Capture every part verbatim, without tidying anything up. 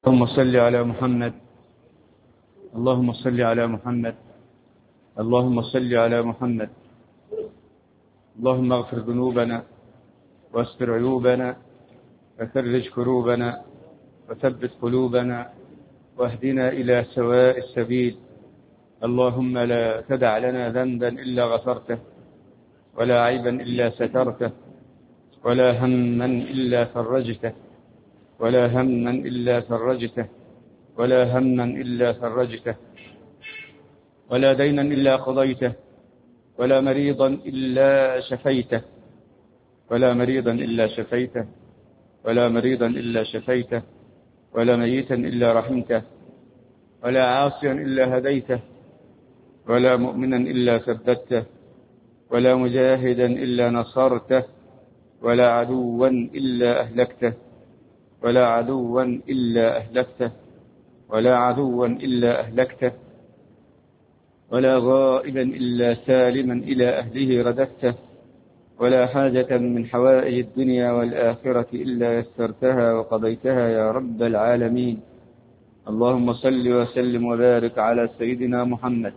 اللهم صل على محمد اللهم صل على محمد اللهم صل على محمد. اللهم اغفر ذنوبنا واستر عيوبنا وفرج كروبنا وثبت قلوبنا واهدنا إلى سواء السبيل. اللهم لا تدع لنا ذنبا إلا غفرته ولا عيبا إلا سترته ولا هما إلا فرجته ولا هما إلا فرجته ولا هما إلا فرجته ولا دينا إلا قضيته ولا مريضا إلا شفيته ولا مريضا إلا شفيته ولا مريضا إلا شفيته ولا ميتا إلا رحمته ولا عاصيا إلا هديته ولا مؤمنا إلا ثبته ولا مجاهدا إلا نصرته ولا عدوا إلا أهلكته ولا عدوا إلا أهلكته ولا عدوا إلا أهلكته ولا غائبا إلا سالما إلى أهله رددته ولا حاجة من حوائج الدنيا والآخرة إلا يسرتها وقضيتها يا رب العالمين. اللهم صل وسلم وبارك على سيدنا محمد.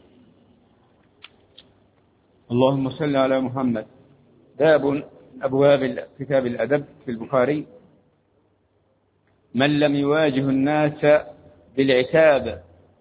اللهم صل على محمد. باب أبواب كتاب الأدب في البخاري: من لم يواجه الناس بالعتاب.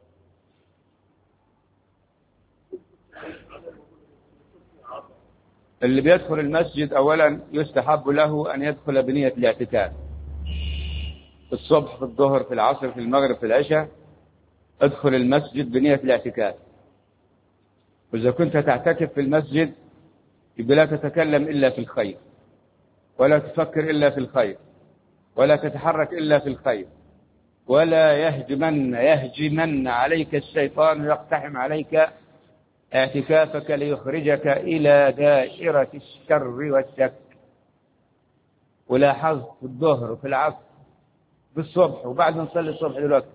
اللي بيدخل المسجد أولا يستحب له أن يدخل بنية الاعتكاف، في الصبح في الظهر في العصر في المغرب في العشاء ادخل المسجد بنية الاعتكاف. وإذا كنت تعتكف في المسجد يبقى لا تتكلم إلا في الخير ولا تفكر إلا في الخير ولا تتحرك إلا في الخير، ولا يهجمن يهجمن عليك الشيطان ويقتحم عليك اعتكافك ليخرجك إلى دائرة الشر والشك. ولاحظت في الظهر وفي العصر في الصبح وبعد ما نصلي الصبح دلوقتي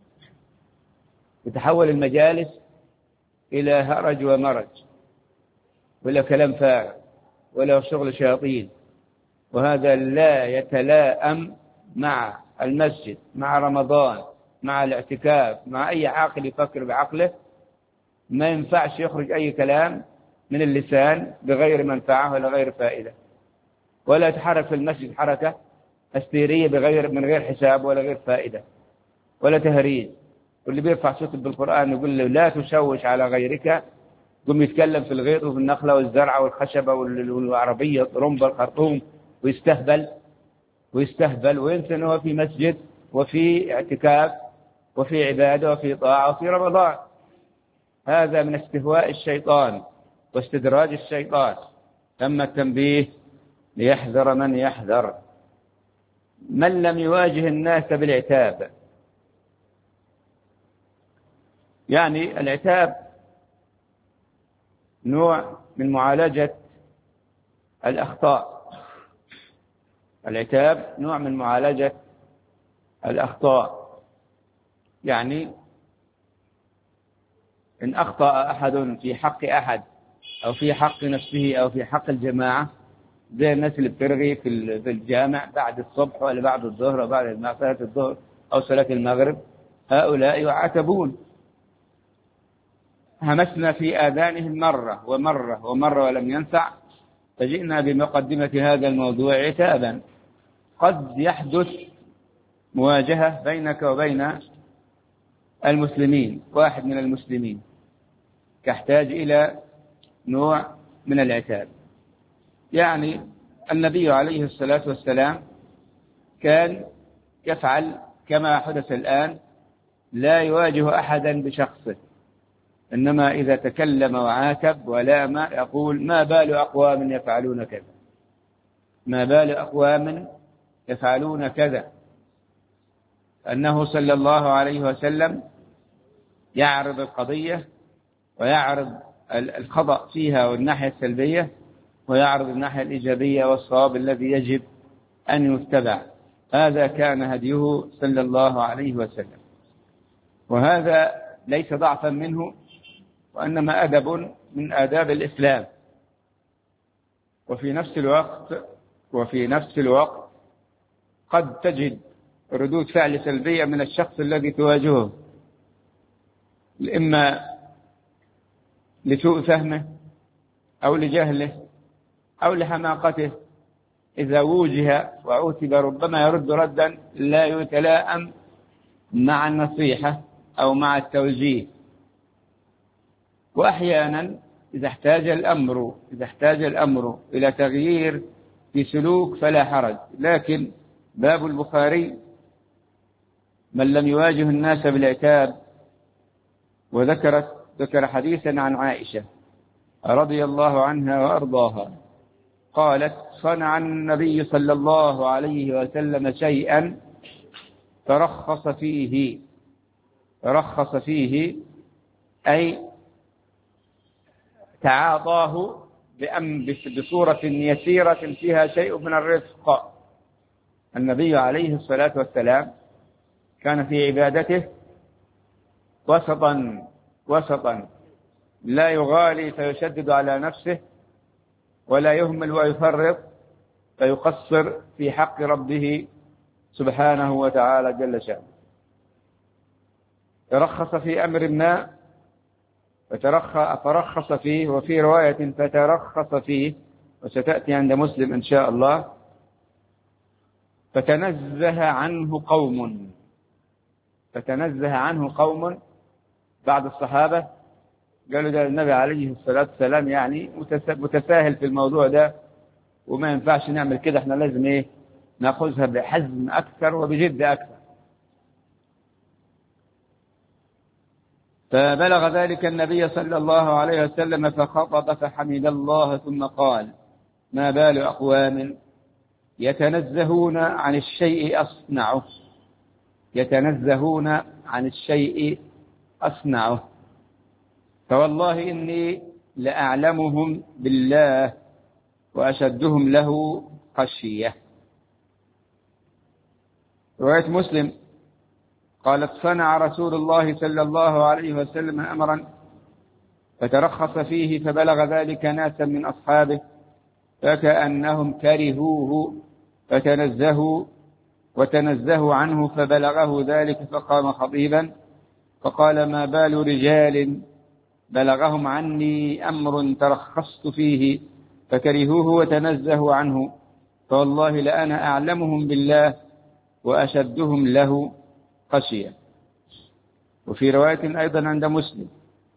يتحول المجالس إلى هرج ومرج ولا كلام فارغ ولا شغل شياطين، وهذا لا يتلائم مع المسجد، مع رمضان، مع الاعتكاف، مع أي عاقل يفكر بعقله. ما ينفعش يخرج أي كلام من اللسان بغير منفعة ولا غير فائدة، ولا يتحرك في المسجد حركة هستيرية بغير من غير حساب ولا غير فائدة ولا تهريج. واللي بيرفع صوته بالقرآن يقول له لا تشوش على غيرك، قم يتكلم في الغيط وفي النخلة والزرعة والخشبة والعربية الطرمبة الخرطوم ويستهبل ويستهبل وينسى أنه في مسجد وفي اعتكاف وفي عبادة وفي طاعة وفي رمضان. هذا من استهواء الشيطان واستدراج الشيطان. تم التنبيه ليحذر من يحذر. من لم يواجه الناس بالعتاب، يعني العتاب نوع من معالجة الأخطاء. العتاب نوع من معالجة الأخطاء، يعني إن أخطأ أحد في حق أحد أو في حق نفسه أو في حق الجماعة، زي الناس اللي بترغي في الجامع بعد الصبح ولا بعد الظهر أو بعد صلاة الظهر أو صلاة المغرب، هؤلاء يعاتبون. همسنا في آذانهم مرة ومرة ومرة ولم ينفع، فجئنا بمقدمة هذا الموضوع عتابا. قد يحدث مواجهة بينك وبين المسلمين، واحد من المسلمين تحتاج إلى نوع من العتاب. يعني النبي عليه الصلاة والسلام كان يفعل كما حدث الآن، لا يواجه أحدا بشخصه، إنما إذا تكلم وعاتب ولام يقول ما بال أقوام يفعلون كذا، ما بال أقوام يفعلون كذا. أنه صلى الله عليه وسلم يعرض القضية ويعرض الخطأ فيها والناحية السلبية، ويعرض الناحية الإيجابية والصواب الذي يجب أن يتبع. هذا كان هديه صلى الله عليه وسلم، وهذا ليس ضعفا منه، وإنما أدب من آداب الإسلام. وفي نفس الوقت وفي نفس الوقت قد تجد ردود فعل سلبية من الشخص الذي تواجهه، إما لسوء فهمه أو لجهله أو لحماقته، إذا وجه وعوتب ربما يرد ردا لا يتلائم مع النصيحة أو مع التوجيه. وأحيانا إذا احتاج الأمر إذا احتاج الأمر إلى تغيير في سلوك فلا حرج. لكن باب البخاري من لم يواجه الناس بالعتاب. وذكرت ذكر حديثا عن عائشة رضي الله عنها وأرضاها قالت: صنع النبي صلى الله عليه وسلم شيئا ترخص فيه ترخص فيه أي تعاطاه بصورة يسيرة فيها شيء من الرفق. النبي عليه الصلاة والسلام كان في عبادته وسطا وسطا لا يغالي فيشدد على نفسه ولا يهمل ويفرط فيقصر في حق ربه سبحانه وتعالى جل شأنه. ترخص في أمر ما فترخص فيه، وفي رواية فترخص فيه وستأتي عند مسلم إن شاء الله. فتنزه عنه قوم فتنزه عنه قوم بعض الصحابة قالوا ده النبي عليه الصلاة والسلام يعني متساهل في الموضوع ده وما ينفعش نعمل كده، احنا لازم ايه نأخذها بحزم أكثر وبجد أكثر. فبلغ ذلك النبي صلى الله عليه وسلم فخطب فحمد الله ثم قال: ما بال أقوام يتنزهون عن الشيء أصنعه يتنزهون عن الشيء أصنعه فوالله إني لأعلمهم بالله وأشدهم له خشية. رواية مسلم قالت: صنع رسول الله صلى الله عليه وسلم أمرا فترخص فيه فبلغ ذلك ناسا من أصحابه فكأنهم كرهوه فتنزهوا وتنزهوا عنه فبلغه ذلك فقام خطيبا فقال: ما بال رجال بلغهم عني أمر ترخصت فيه فكرهوه وتنزهوا عنه فوالله لأنا أعلمهم بالله وأشدهم له خشية. وفي رواية أيضا عند مسلم: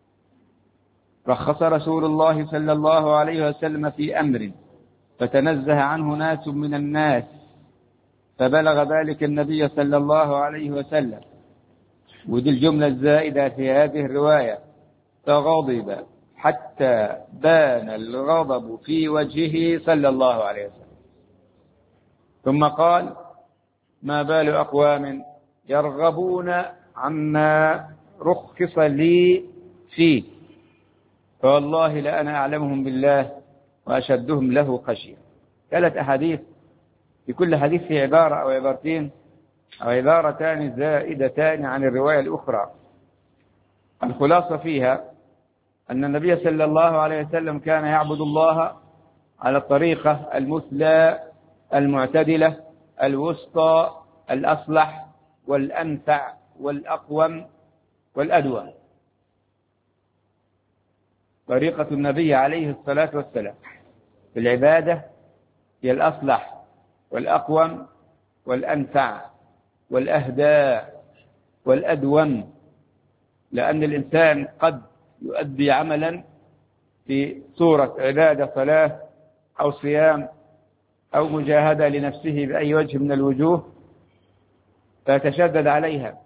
رخص رسول الله صلى الله عليه وسلم في أمر فتنزه عنه ناس من الناس فبلغ ذلك النبي صلى الله عليه وسلم. ودي الجملة الزائدة في هذه الرواية: فغضب حتى بان الغضب في وجهه صلى الله عليه وسلم. ثم قال: ما بال أقوام يرغبون عما رخص لي فيه فوالله لأنا أعلمهم بالله وأشدهم له خشية. ثلاث أحاديث، في كل حديث في عبارة أو عبارتين أو عبارتان زائدتان عن الرواية الأخرى. الخلاصة فيها أن النبي صلى الله عليه وسلم كان يعبد الله على الطريقة المثلى المعتدلة الوسطى الأصلح والأنفع والأقوم والأدوم. طريقة النبي عليه الصلاة والسلام في العبادة هي الأصلح والأقوم والأنفع والأهدى والأدوم، لأن الإنسان قد يؤدي عملا في صورة عبادة صلاة أو صيام أو مجاهدة لنفسه بأي وجه من الوجوه فيتشدد عليها،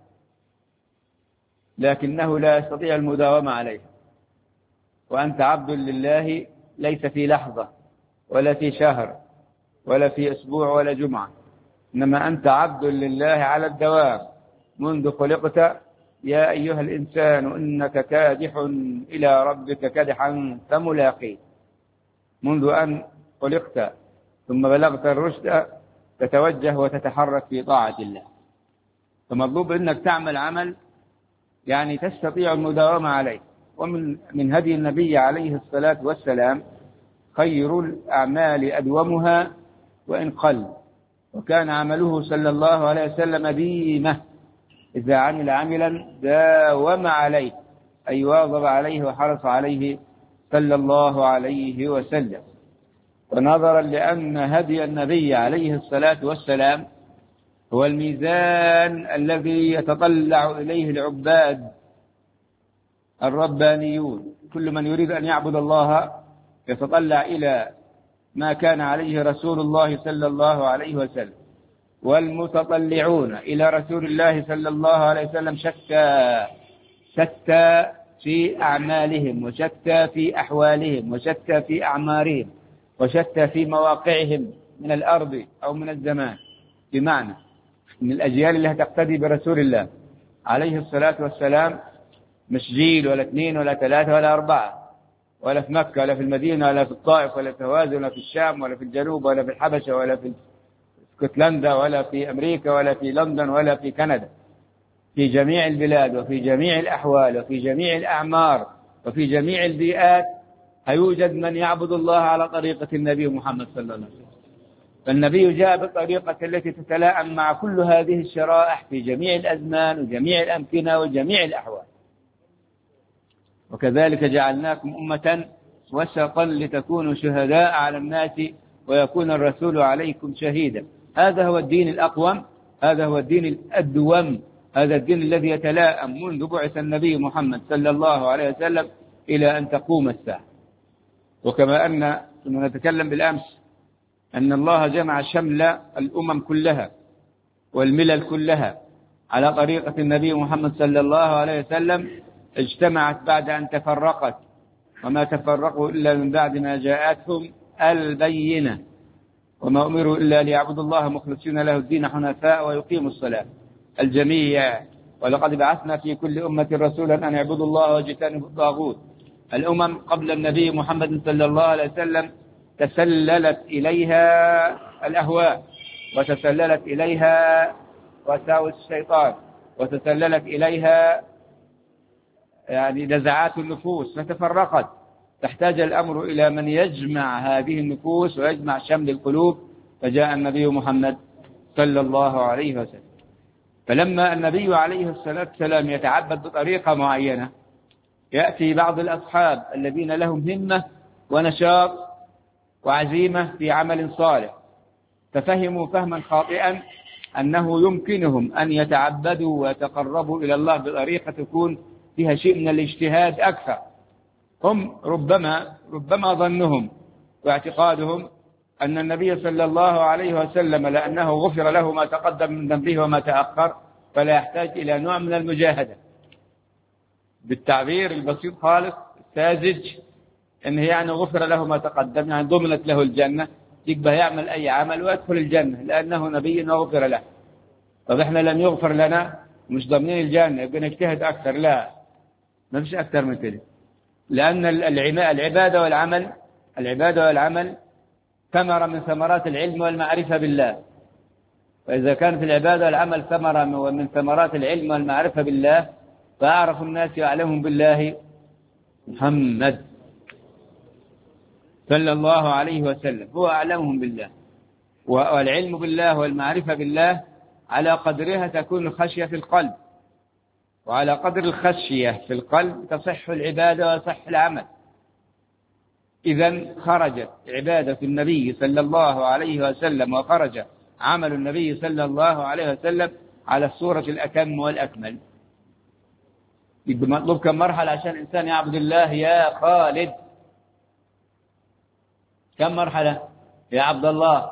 لكنه لا يستطيع المداومة عليها. وأنت عبد لله ليس في لحظة ولا في شهر ولا في أسبوع ولا جمعة، إنما أنت عبد لله على الدوام منذ خلقت. يا أيها الإنسان إنك كادح إلى ربك كدحا فملاقيه. منذ أن خلقت ثم بلغت الرشد تتوجه وتتحرك في طاعة الله، فمطلوب أنك تعمل عمل يعني تستطيع المداومة عليه. ومن من هدي النبي عليه الصلاة والسلام: خير الأعمال أدومها وإن قل. وكان عمله صلى الله عليه وسلم ديمة، إذا عمل عملا داوم عليه، أي واظب عليه وحرص عليه صلى الله عليه وسلم. ونظرا لأن هدي النبي عليه الصلاة والسلام هو الميزان الذي يتطلع إليه العباد الربانيون، كل من يريد أن يعبد الله يتطلع إلى ما كان عليه رسول الله صلى الله عليه وسلم. والمتطلعون إلى رسول الله صلى الله عليه وسلم شتى شتى في أعمالهم، وشتى في أحوالهم، وشتى في أعمارهم، وشتى في مواقعهم من الأرض أو من الزمان، بمعنى من الأجيال اللي هتقتدي برسول الله عليه الصلاة والسلام مش جيل ولا اثنين ولا ثلاثة ولا أربعة، ولا في مكة ولا في المدينة ولا في الطائف ولا في هوازن ولا في الشام ولا في الجنوب ولا في الحبشة ولا في اسكتلندا ولا في أمريكا ولا في لندن ولا في كندا، في جميع البلاد وفي جميع الأحوال وفي جميع الأعمار وفي جميع البيئات هيوجد من يعبد الله على طريقة النبي محمد صلى الله عليه وسلم. فالنبي جاء بالطريقة التي تتلائم مع كل هذه الشرائح في جميع الأزمان وجميع الأمكنة وجميع الأحوال. وكذلك جعلناكم أمة وسطا لتكونوا شهداء على الناس ويكون الرسول عليكم شهيدا. هذا هو الدين الأقوم، هذا هو الدين الأدوم، هذا الدين الذي يتلائم منذ بعث النبي محمد صلى الله عليه وسلم إلى أن تقوم الساعة. وكما أن نتكلم بالأمس أن الله جمع شمل الأمم كلها والملل كلها على طريقة النبي محمد صلى الله عليه وسلم، اجتمعت بعد أن تفرقت، وما تفرقوا إلا من بعد ما جاءتهم البينة، وما أمروا إلا ليعبدوا الله مخلصين له الدين حنفاء ويقيموا الصلاة الجميع. ولقد بعثنا في كل أمة رسولا أن يعبدوا الله واجتنبوا الطاغوت. الأمم قبل النبي محمد صلى الله عليه وسلم تسللت إليها الأهواء، وتسللت إليها وساوس الشيطان، وتسللت إليها يعني نزعات النفوس، فتفرقت. تحتاج الأمر إلى من يجمع هذه النفوس ويجمع شمل القلوب، فجاء النبي محمد صلى الله عليه وسلم. فلما النبي عليه الصلاة والسلام يتعبد بطريقة معينة، يأتي بعض الأصحاب الذين لهم همة ونشاط وعزيمة في عمل صالح، ففهموا فهما خاطئا أنه يمكنهم أن يتعبدوا ويتقربوا إلى الله بطريقة تكون فيها شيء من الاجتهاد أكثر. هم ربما ربما ظنهم واعتقادهم أن النبي صلى الله عليه وسلم لأنه غفر له ما تقدم من ذنبه وما تأخر فلا يحتاج إلى نوع من المجاهدة. بالتعبير البسيط خالص الساذج، إنه يعني غفر له ما تقدم، يعني ضمنت له الجنة، يقبل يعمل أي عمل ويدخل الجنة لأنه نبي وغفر له. طب إحنا لم يغفر لنا مش ضامنين الجنة، يبقى نجتهد أكثر. لا، ما فيش أكثر من كده، لأن العبادة والعمل العبادة والعمل ثمرة من ثمرات العلم والمعرفة بالله. وإذا كان في العبادة والعمل ثمرة من ثمرات العلم والمعرفة بالله، فأعرف الناس وأعلمهم بالله محمد صلى الله عليه وسلم، هو أعلمهم بالله. والعلم بالله والمعرفة بالله على قدرها تكون الخشية في القلب، وعلى قدر الخشية في القلب تصح العبادة ويصح العمل. إذن خرجت عبادة النبي صلى الله عليه وسلم وخرج عمل النبي صلى الله عليه وسلم على الصورة الأتم والأكمل. يبقى مطلوب كم مرحلة عشان الإنسان يعبد الله يا خالد؟ كم مرحلة يا عبد الله؟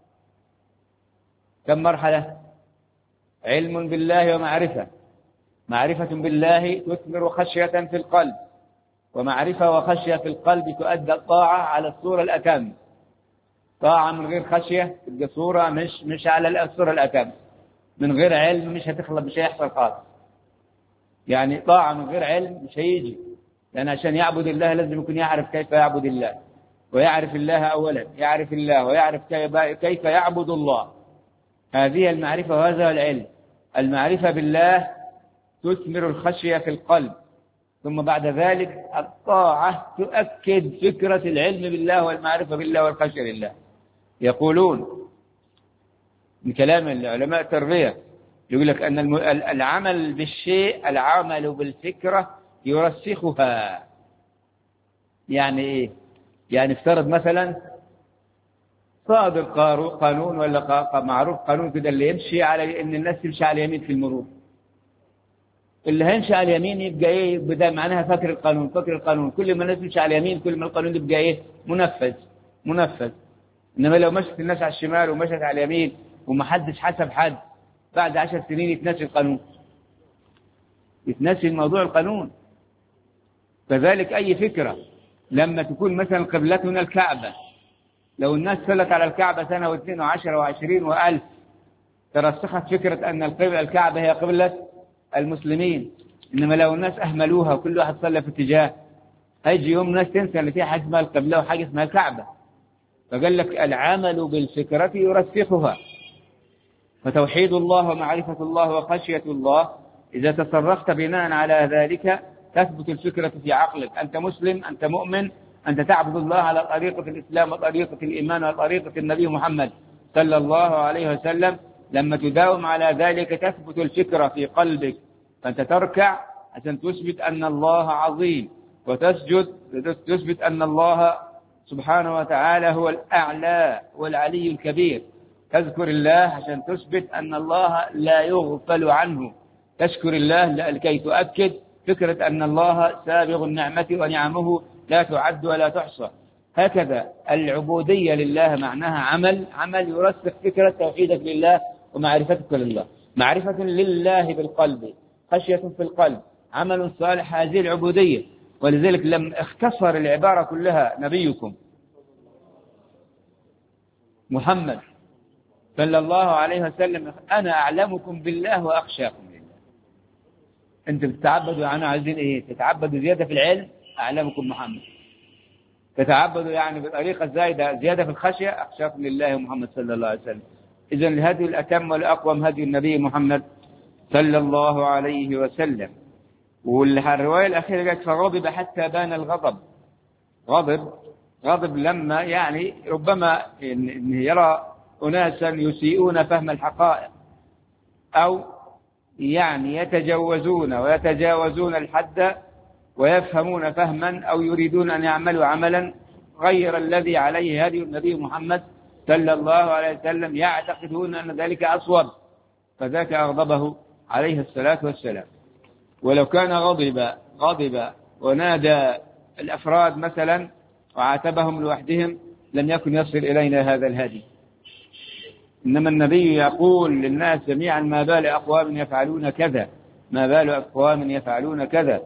كم مرحلة؟ علم بالله ومعرفة. معرفة بالله تثمر خشية في القلب، ومعرفة وخشية في القلب تؤدى الطاعة على الصورة الأتم. طاعة من غير خشية تبقى صورة مش مش على الصورة الأتم. من غير علم مش هتخلص، مش هيحصل خالص. يعني طاعة من غير علم مش هيجي، لأن عشان يعبد الله لازم يكون يعرف كيف يعبد الله، ويعرف الله أولا، يعرف الله ويعرف كيف يعبد الله. هذه المعرفة وهذا العلم. المعرفة بالله تثمر الخشية في القلب، ثم بعد ذلك الطاعة تؤكد فكرة العلم بالله والمعرفة بالله والخشية لله. يقولون من كلام العلماء التربية، يقول لك أن العمل بالشيء العمل بالفكرة يرسخها. يعني إيه؟ يعني افترض مثلا صادر قانون ولا معروف قانون كده اللي يمشي على إن الناس تمشي على اليمين في المرور، اللي هيمشي على اليمين يبقى إيه؟ بدأ معناها فاكر القانون فاكر القانون كل ما الناس تمشي على اليمين كل ما القانون يبقى إيه؟ منفذ منفذ. إنما لو مشت الناس على الشمال ومشت على اليمين ومحدش حسب حد، بعد عشر سنين يتنسي القانون، يتنسي موضوع القانون. كذلك أي فكرة لما تكون مثلا قبلتنا الكعبة، لو الناس صلت على الكعبة سنة واثنين وعشرة وعشرين وألف ترسخت فكرة أن الكعبة هي قبلة المسلمين. إنما لو الناس أهملوها وكل واحد صلى في اتجاه، هيجي يوم ناس تنسى أن فيها حاجة اسمها القبلة وحاجة اسمها الكعبة. فقال لك العمل بالفكرة يرسخها. فتوحيد الله ومعرفة الله وخشية الله إذا تصرفت بناء على ذلك تثبت الفكرة في عقلك، أنت مسلم أنت مؤمن أنت تعبد الله على طريقة الإسلام وطريقة الإيمان وطريقة النبي محمد صلى الله عليه وسلم. لما تداوم على ذلك تثبت الفكرة في قلبك، فأنت تركع عشان تثبت أن الله عظيم، وتسجد تثبت أن الله سبحانه وتعالى هو الأعلى والعلي الكبير. تذكر الله عشان تثبت أن الله لا يغفل عنه، تشكر الله لكي تؤكد فكرة أن الله سابغ النعمة ونعمه لا تعد ولا تحصى. هكذا العبودية لله معناها عمل عمل يرسخ فكرة توحيدك لله ومعرفتك لله، معرفة لله بالقلب، خشية في القلب، عمل صالح، هذه العبودية. ولذلك لم اختصر العبارة كلها نبيكم محمد صلى الله عليه وسلم أنا أعلمكم بالله وأخشاكم لله. أنت بتتعبدوا، أنا عايزين إيه؟ تتعبدوا زيادة في العلم، أعلمكم محمد. تتعبدوا يعني بطريقة زايدة زيادة في الخشية، أخشاكم لله محمد صلى الله عليه وسلم. إذن الهدي الأتم والأقوم هدي النبي محمد صلى الله عليه وسلم. والرواية الأخيرة قالت فغضب حتى بان الغضب. غضب غضب لما يعني ربما يرى أناسا يسيئون فهم الحقائق، أو يعني يتجوزون ويتجاوزون الحد ويفهمون فهما، أو يريدون أن يعملوا عملا غير الذي عليه هدي النبي محمد صلى الله عليه وسلم، يعتقدون أن ذلك أصوب، فذاك أغضبه عليه الصلاة والسلام. ولو كان غضب غضب ونادى الأفراد مثلا وعاتبهم لوحدهم لم يكن يصل إلينا هذا الهدي. إنما النبي يقول للناس جميعا ما بال أقوام يفعلون كذا، ما بال أقوام يفعلون كذا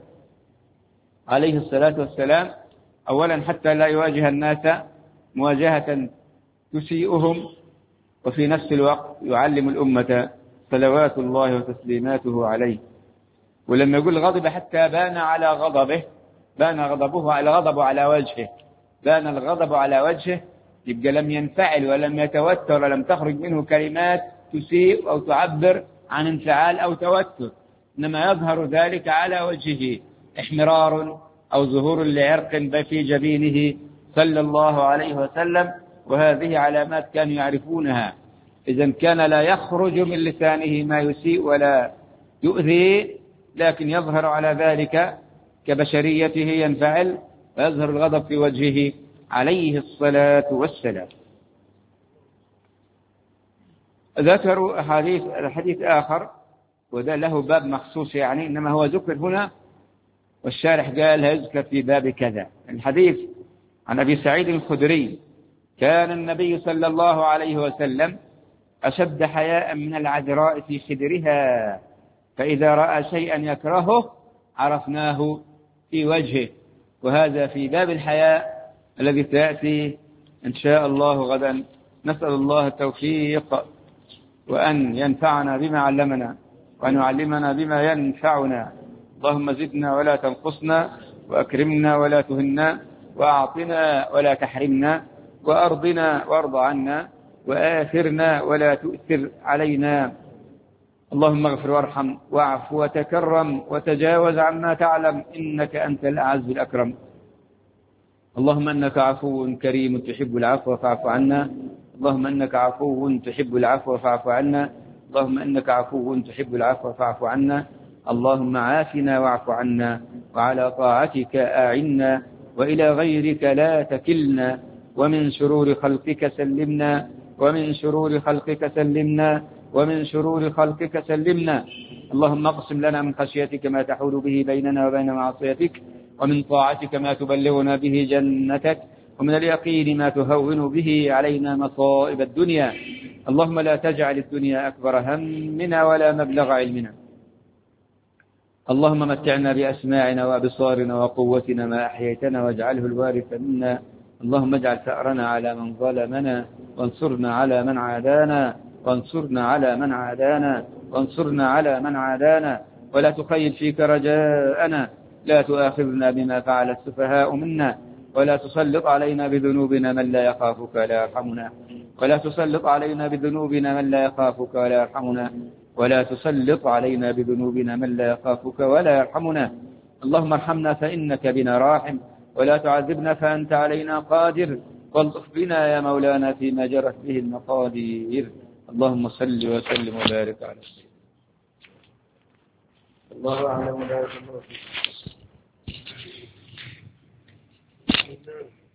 عليه الصلاة والسلام. أولا حتى لا يواجه الناس مواجهة تسيئهم، وفي نفس الوقت يعلم الأمة صلوات الله وتسليماته عليه. ولما يقول غضب حتى بان على غضبه، بان غضبه على غضبه على وجهه، بان الغضب على وجهه، يبقى لم ينفعل ولم يتوتر ولم تخرج منه كلمات تسيء أو تعبر عن انفعال أو توتر، إنما يظهر ذلك على وجهه احمرار أو ظهور لعرق في جبينه صلى الله عليه وسلم. وهذه علامات كانوا يعرفونها. إذن كان لا يخرج من لسانه ما يسيء ولا يؤذي، لكن يظهر على ذلك كبشريته ينفعل ويظهر الغضب في وجهه عليه الصلاة والسلام. ذكروا حديث الحديث آخر وده له باب مخصوص يعني، إنما هو ذكر هنا والشارح قال يذكر في باب كذا. الحديث عن أبي سعيد الخدري كان النبي صلى الله عليه وسلم أشد حياء من العذراء في خدرها، فإذا رأى شيئا يكرهه عرفناه في وجهه. وهذا في باب الحياء الذي سيأتي إن شاء الله غدا. نسأل الله التوفيق وأن ينفعنا بما علمنا وأن يعلمنا بما ينفعنا. اللهم زدنا ولا تنقصنا، وأكرمنا ولا تهنا، وأعطنا ولا تحرمنا، وأرضنا وارض عنا، وآثرنا ولا تؤثر علينا. اللهم اغفر وارحم واعف وتكرم وتجاوز عما تعلم، إنك أنت الأعز الأكرم. اللهم أنك عفو كريم تحب العفو فاعف عنا. اللهم إنك عفو تحب العفو فاعف عنا، اللهم إنك عفو تحب العفو فاعف عنا، اللهم عافنا واعف عنا، وعلى طاعتك أعنا، وإلى غيرك لا تكلنا، ومن شرور خلقك سلمنا، ومن شرور خلقك سلمنا، ومن شرور خلقك سلمنا. اللهم اقسم لنا من خشيتك ما تحول به بيننا وبين معصيتك، ومن طاعتك ما تبلغنا به جنتك، ومن اليقين ما تهون به علينا مصائب الدنيا. اللهم لا تجعل الدنيا أكبر همنا ولا مبلغ علمنا. اللهم متعنا بأسماعنا وأبصارنا وقوتنا ما أحييتنا، واجعله الوارث منا. اللهم اجعل ثأرنا على من ظلمنا، وانصرنا على من عادانا، وانصرنا على من عادانا، وانصرنا على من عادانا، ولا تخيل فيك رجاءنا. لا تؤاخذنا بما فعل السفهاء منا، ولا تسلط علينا بذنوبنا من لا يخافك ولا يرحمنا، ولا تسلط علينا بذنوبنا من لا يخافك ولا يرحمنا، ولا تسلط علينا بذنوبنا من لا يخافك ولا يرحمنا. اللهم ارحمنا فإنك بنا راحم، ولا تعذبنا فأنت علينا قادر، والطف بنا يا مولانا فيما جرت به المقادير. اللهم صل وسلم وبارك على سيدنا. الله أعلم.